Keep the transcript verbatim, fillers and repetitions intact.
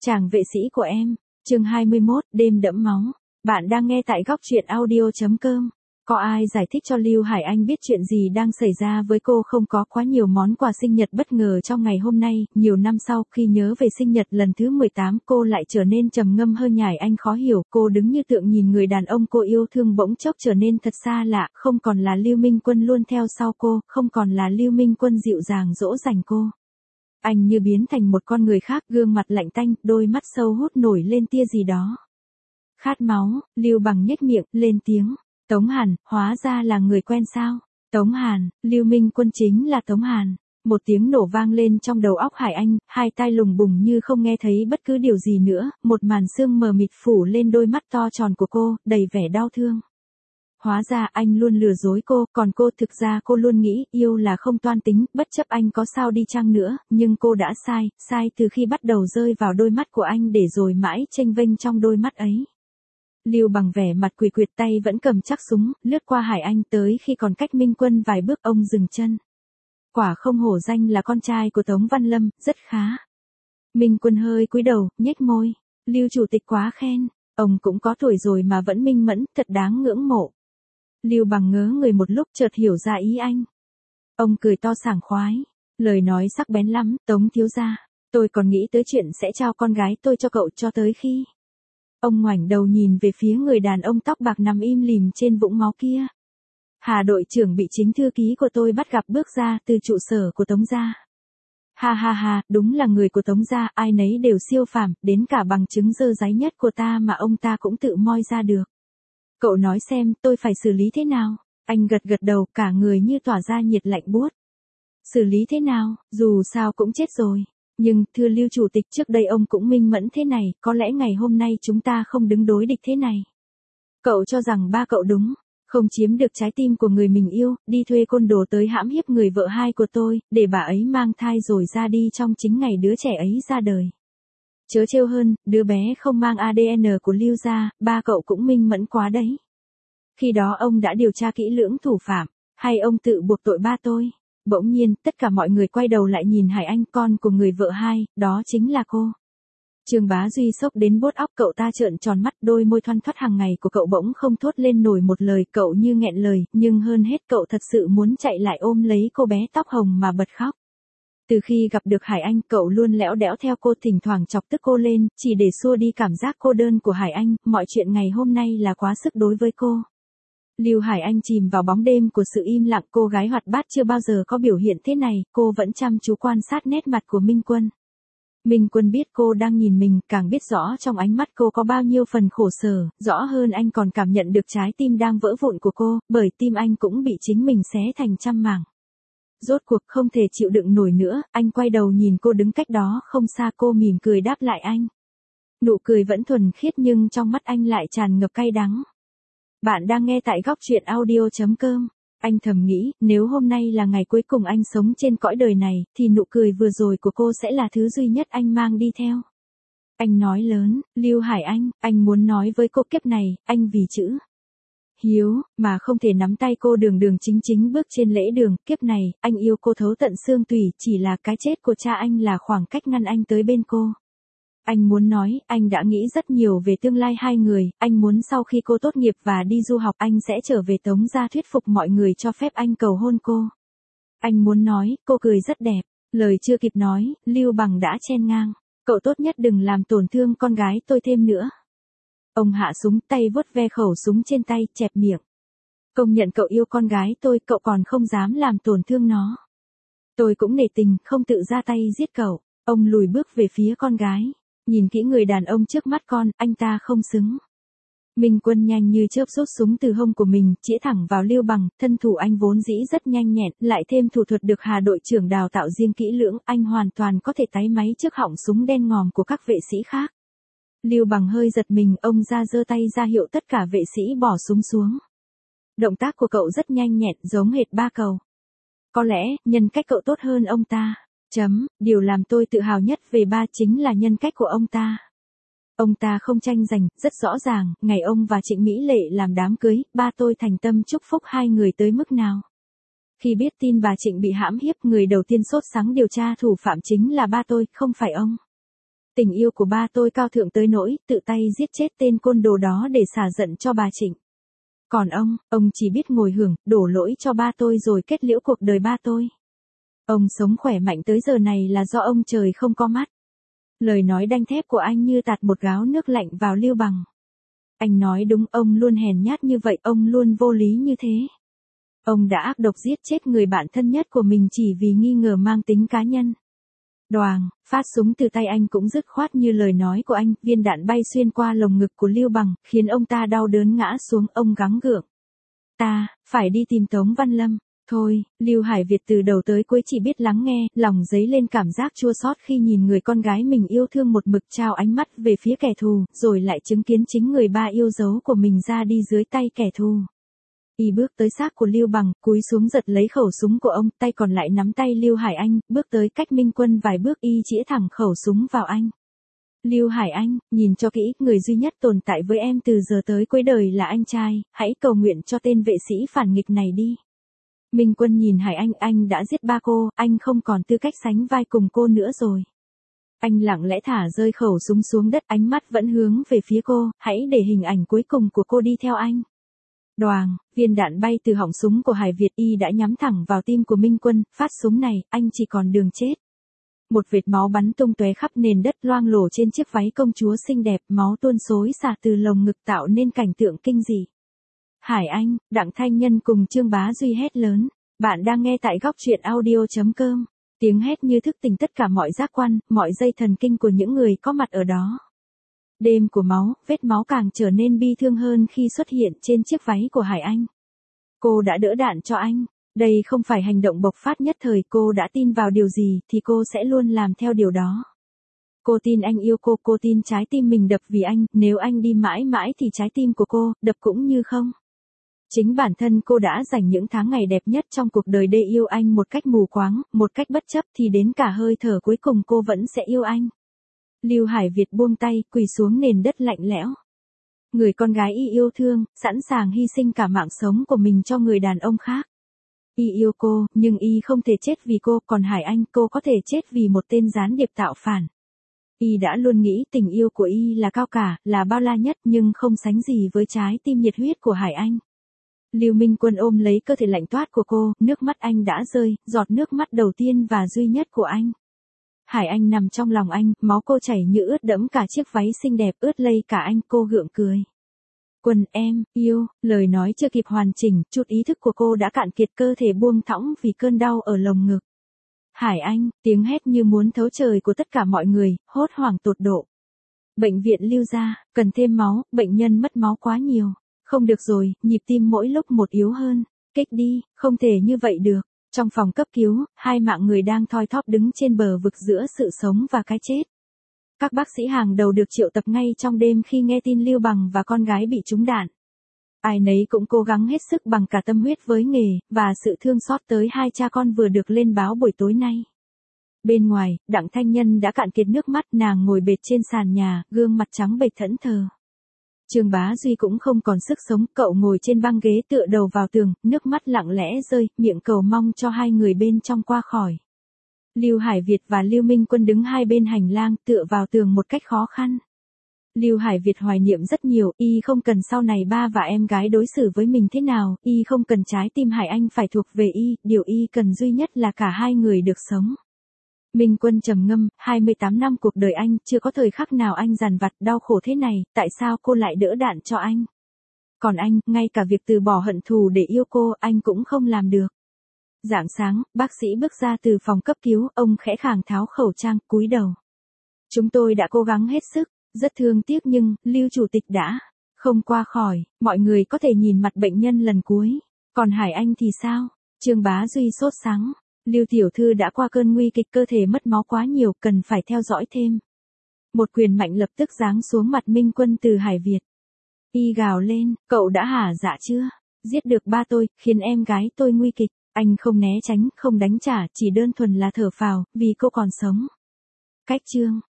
Chàng vệ sĩ của em, chương hai mươi mốt, đêm đẫm máu. Bạn đang nghe tại góc truyện audio chấm com. Có ai giải thích cho Lưu Hải Anh biết chuyện gì đang xảy ra với cô không? Có quá nhiều món quà sinh nhật bất ngờ trong ngày hôm nay. Nhiều năm sau, khi nhớ về sinh nhật lần thứ mười tám, cô lại trở nên trầm ngâm hơn. Nhải Anh khó hiểu, cô đứng như tượng nhìn người đàn ông cô yêu thương bỗng chốc trở nên thật xa lạ. Không còn là Lưu Minh Quân luôn theo sau cô, không còn là Lưu Minh Quân dịu dàng dỗ dành cô. Anh như biến thành một con người khác, gương mặt lạnh tanh, đôi mắt sâu hút nổi lên tia gì đó khát máu. Lưu Bằng nhếch miệng, lên tiếng. Tống Hàn, hóa ra là người quen sao? Tống Hàn, Lưu Minh Quân chính là Tống Hàn. Một tiếng nổ vang lên trong đầu óc Hải Anh, hai tai lùng bùng như không nghe thấy bất cứ điều gì nữa, một màn sương mờ mịt phủ lên đôi mắt to tròn của cô, đầy vẻ đau thương. Hóa ra anh luôn lừa dối cô, còn cô thực ra cô luôn nghĩ yêu là không toan tính, bất chấp anh có sao đi chăng nữa, nhưng cô đã sai, sai từ khi bắt đầu rơi vào đôi mắt của anh để rồi mãi chênh vênh trong đôi mắt ấy. Lưu Bằng vẻ mặt quỳ quyệt, tay vẫn cầm chắc súng, lướt qua Hải Anh tới khi còn cách Minh Quân vài bước ông dừng chân. Quả không hổ danh là con trai của Tống Văn Lâm, rất khá. Minh Quân hơi cúi đầu, nhếch môi. Lưu chủ tịch quá khen, ông cũng có tuổi rồi mà vẫn minh mẫn, thật đáng ngưỡng mộ. Lưu Bằng ngớ người một lúc chợt hiểu ra ý anh. Ông cười to sảng khoái, lời nói sắc bén lắm. Tống thiếu gia, tôi còn nghĩ tới chuyện sẽ trao con gái tôi cho cậu cho tới khi. Ông ngoảnh đầu nhìn về phía người đàn ông tóc bạc nằm im lìm trên vũng máu kia. Hà đội trưởng bị chính thư ký của tôi bắt gặp bước ra từ trụ sở của Tống gia. Ha ha ha, đúng là người của Tống gia, ai nấy đều siêu phàm, đến cả bằng chứng dơ dáy nhất của ta mà ông ta cũng tự moi ra được. Cậu nói xem, tôi phải xử lý thế nào? Anh gật gật đầu, cả người như tỏa ra nhiệt lạnh buốt. Xử lý thế nào, dù sao cũng chết rồi. Nhưng, thưa Lưu chủ tịch, trước đây ông cũng minh mẫn thế này, có lẽ ngày hôm nay chúng ta không đứng đối địch thế này. Cậu cho rằng ba cậu đúng, không chiếm được trái tim của người mình yêu, đi thuê côn đồ tới hãm hiếp người vợ hai của tôi, để bà ấy mang thai rồi ra đi trong chính ngày đứa trẻ ấy ra đời. Chớ trêu hơn, đứa bé không mang a đê en của Lưu gia, ba cậu cũng minh mẫn quá đấy. Khi đó ông đã điều tra kỹ lưỡng thủ phạm, hay ông tự buộc tội ba tôi? Bỗng nhiên, tất cả mọi người quay đầu lại nhìn Hải Anh, con của người vợ hai, đó chính là cô. Trương Bá Duy sốc đến bốt óc, cậu ta trợn tròn mắt, đôi môi thoăn thoắt hàng ngày của cậu bỗng không thốt lên nổi một lời, cậu như nghẹn lời, nhưng hơn hết cậu thật sự muốn chạy lại ôm lấy cô bé tóc hồng mà bật khóc. Từ khi gặp được Hải Anh, cậu luôn lẽo đẽo theo cô, thỉnh thoảng chọc tức cô lên, chỉ để xua đi cảm giác cô đơn của Hải Anh. Mọi chuyện ngày hôm nay là quá sức đối với cô. Lưu Hải Anh chìm vào bóng đêm của sự im lặng, cô gái hoạt bát chưa bao giờ có biểu hiện thế này, cô vẫn chăm chú quan sát nét mặt của Minh Quân. Minh Quân biết cô đang nhìn mình, càng biết rõ trong ánh mắt cô có bao nhiêu phần khổ sở, rõ hơn anh còn cảm nhận được trái tim đang vỡ vụn của cô, bởi tim anh cũng bị chính mình xé thành trăm mảng. Rốt cuộc không thể chịu đựng nổi nữa, anh quay đầu nhìn cô đứng cách đó không xa, cô mỉm cười đáp lại anh. Nụ cười vẫn thuần khiết nhưng trong mắt anh lại tràn ngập cay đắng. Bạn đang nghe tại góc truyện audio chấm com. Anh thầm nghĩ, nếu hôm nay là ngày cuối cùng anh sống trên cõi đời này, thì nụ cười vừa rồi của cô sẽ là thứ duy nhất anh mang đi theo. Anh nói lớn, Lưu Hải Anh, anh muốn nói với cô kiếp này, anh vì chữ hiếu, mà không thể nắm tay cô đường đường chính chính bước trên lễ đường, kiếp này, anh yêu cô thấu tận xương tủy, chỉ là cái chết của cha anh là khoảng cách ngăn anh tới bên cô. Anh muốn nói, anh đã nghĩ rất nhiều về tương lai hai người, anh muốn sau khi cô tốt nghiệp và đi du học anh sẽ trở về Tống gia thuyết phục mọi người cho phép anh cầu hôn cô. Anh muốn nói, cô cười rất đẹp, lời chưa kịp nói, Lưu Bằng đã chen ngang. Cậu tốt nhất đừng làm tổn thương con gái tôi thêm nữa. Ông hạ súng, tay vuốt ve khẩu súng trên tay, chẹp miệng. Công nhận cậu yêu con gái tôi, cậu còn không dám làm tổn thương nó. Tôi cũng nể tình, không tự ra tay giết cậu. Ông lùi bước về phía con gái. Nhìn kỹ người đàn ông trước mắt con, anh ta không xứng. Minh Quân nhanh như chớp rút súng từ hông của mình, chĩa thẳng vào Lưu Bằng, thân thủ anh vốn dĩ rất nhanh nhẹn, lại thêm thủ thuật được Hà đội trưởng đào tạo riêng kỹ lưỡng, anh hoàn toàn có thể táy máy trước họng súng đen ngòm của các vệ sĩ khác. Lưu Bằng hơi giật mình, ông ra giơ tay ra hiệu tất cả vệ sĩ bỏ súng xuống. Động tác của cậu rất nhanh nhẹn, giống hệt ba cậu. Có lẽ, nhân cách cậu tốt hơn ông ta. Chấm, điều làm tôi tự hào nhất về ba chính là nhân cách của ông ta. Ông ta không tranh giành, rất rõ ràng, ngày ông và Trịnh Mỹ Lệ làm đám cưới, ba tôi thành tâm chúc phúc hai người tới mức nào. Khi biết tin bà Trịnh bị hãm hiếp, người đầu tiên sốt sắng điều tra thủ phạm chính là ba tôi, không phải ông. Tình yêu của ba tôi cao thượng tới nỗi tự tay giết chết tên côn đồ đó để xả giận cho bà Trịnh. Còn ông, ông chỉ biết ngồi hưởng, đổ lỗi cho ba tôi rồi kết liễu cuộc đời ba tôi. Ông sống khỏe mạnh tới giờ này là do ông trời không có mắt. Lời nói đanh thép của anh như tạt một gáo nước lạnh vào Lưu Bằng. Anh nói đúng, ông luôn hèn nhát như vậy, ông luôn vô lý như thế. Ông đã ác độc giết chết người bạn thân nhất của mình chỉ vì nghi ngờ mang tính cá nhân. Đoàng, phát súng từ tay anh cũng dứt khoát như lời nói của anh, viên đạn bay xuyên qua lồng ngực của Lưu Bằng, khiến ông ta đau đớn ngã xuống, ông gắng gượng. Ta, phải đi tìm Tống Văn Lâm. Thôi, Lưu Hải Việt từ đầu tới cuối chỉ biết lắng nghe, lòng dấy lên cảm giác chua xót khi nhìn người con gái mình yêu thương một mực trao ánh mắt về phía kẻ thù, rồi lại chứng kiến chính người ba yêu dấu của mình ra đi dưới tay kẻ thù. Y bước tới xác của Lưu Bằng, cúi xuống giật lấy khẩu súng của ông, tay còn lại nắm tay Lưu Hải Anh, bước tới cách Minh Quân vài bước, y chĩa thẳng khẩu súng vào anh. Lưu Hải Anh, nhìn cho kỹ, người duy nhất tồn tại với em từ giờ tới cuối đời là anh trai, hãy cầu nguyện cho tên vệ sĩ phản nghịch này đi. Minh Quân nhìn Hải Anh, anh đã giết ba cô, anh không còn tư cách sánh vai cùng cô nữa rồi. Anh lặng lẽ thả rơi khẩu súng xuống đất, ánh mắt vẫn hướng về phía cô, hãy để hình ảnh cuối cùng của cô đi theo anh. Đoàng, viên đạn bay từ họng súng của Hải Việt, y đã nhắm thẳng vào tim của Minh Quân, phát súng này, anh chỉ còn đường chết. Một vệt máu bắn tung tóe khắp nền đất, loang lổ trên chiếc váy công chúa xinh đẹp, máu tuôn xối xả từ lồng ngực tạo nên cảnh tượng kinh dị. Hải Anh, Đặng Thanh Nhân cùng Trương Bá Duy hét lớn. Bạn đang nghe tại góc truyện audio.com. Tiếng hét như thức tỉnh tất cả mọi giác quan, mọi dây thần kinh của những người có mặt ở đó. Đêm của máu, vết máu càng trở nên bi thương hơn khi xuất hiện trên chiếc váy của Hải Anh. Cô đã đỡ đạn cho anh. Đây không phải hành động bộc phát nhất thời, cô đã tin vào điều gì thì cô sẽ luôn làm theo điều đó. Cô tin anh yêu cô, cô tin trái tim mình đập vì anh, nếu anh đi mãi mãi thì trái tim của cô đập cũng như không. Chính bản thân cô đã dành những tháng ngày đẹp nhất trong cuộc đời để yêu anh một cách mù quáng, một cách bất chấp, thì đến cả hơi thở cuối cùng cô vẫn sẽ yêu anh. Lưu Hải Việt buông tay, quỳ xuống nền đất lạnh lẽo. Người con gái y yêu thương, sẵn sàng hy sinh cả mạng sống của mình cho người đàn ông khác. Y yêu cô, nhưng y không thể chết vì cô, còn Hải Anh, cô có thể chết vì một tên gián điệp tạo phản. Y đã luôn nghĩ tình yêu của y là cao cả, là bao la nhất, nhưng không sánh gì với trái tim nhiệt huyết của Hải Anh. Lưu Minh Quân ôm lấy cơ thể lạnh toát của cô, nước mắt anh đã rơi, giọt nước mắt đầu tiên và duy nhất của anh. Hải Anh nằm trong lòng anh, máu cô chảy như ướt đẫm cả chiếc váy xinh đẹp, ướt lây cả anh, cô gượng cười. Quân em, yêu, lời nói chưa kịp hoàn chỉnh, chút ý thức của cô đã cạn kiệt, cơ thể buông thõng vì cơn đau ở lồng ngực. Hải Anh, tiếng hét như muốn thấu trời của tất cả mọi người, hốt hoảng tột độ. Bệnh viện Lưu gia, cần thêm máu, bệnh nhân mất máu quá nhiều. Không được rồi, nhịp tim mỗi lúc một yếu hơn. Kích đi, không thể như vậy được. Trong phòng cấp cứu, hai mạng người đang thoi thóp đứng trên bờ vực giữa sự sống và cái chết. Các bác sĩ hàng đầu được triệu tập ngay trong đêm khi nghe tin Lưu Bằng và con gái bị trúng đạn. Ai nấy cũng cố gắng hết sức bằng cả tâm huyết với nghề, và sự thương xót tới hai cha con vừa được lên báo buổi tối nay. Bên ngoài, Đặng Thanh Nhân đã cạn kiệt nước mắt, nàng ngồi bệt trên sàn nhà, gương mặt trắng bệch thẫn thờ. Trương Bá Duy cũng không còn sức sống, cậu ngồi trên băng ghế tựa đầu vào tường, nước mắt lặng lẽ rơi, miệng cầu mong cho hai người bên trong qua khỏi. Lưu Hải Việt và Lưu Minh Quân đứng hai bên hành lang, tựa vào tường một cách khó khăn. Lưu Hải Việt hoài niệm rất nhiều, y không cần sau này ba và em gái đối xử với mình thế nào, y không cần trái tim Hải Anh phải thuộc về y, điều y cần duy nhất là cả hai người được sống. Minh Quân trầm ngâm, hai mươi tám năm cuộc đời anh, chưa có thời khắc nào anh dằn vặt đau khổ thế này, tại sao cô lại đỡ đạn cho anh? Còn anh, ngay cả việc từ bỏ hận thù để yêu cô, anh cũng không làm được. Rạng sáng, bác sĩ bước ra từ phòng cấp cứu, ông khẽ khàng tháo khẩu trang, cúi đầu. Chúng tôi đã cố gắng hết sức, rất thương tiếc nhưng, Lưu Chủ tịch đã không qua khỏi, mọi người có thể nhìn mặt bệnh nhân lần cuối. Còn Hải Anh thì sao? Trương Bá Duy sốt sắng. Lưu tiểu thư đã qua cơn nguy kịch, cơ thể mất máu quá nhiều, cần phải theo dõi thêm. Một quyền mạnh lập tức giáng xuống mặt Minh Quân từ Hải Việt. Y gào lên, cậu đã hả dạ chưa? Giết được ba tôi, khiến em gái tôi nguy kịch. Anh không né tránh, không đánh trả, chỉ đơn thuần là thở phào, vì cô còn sống. Cách chương.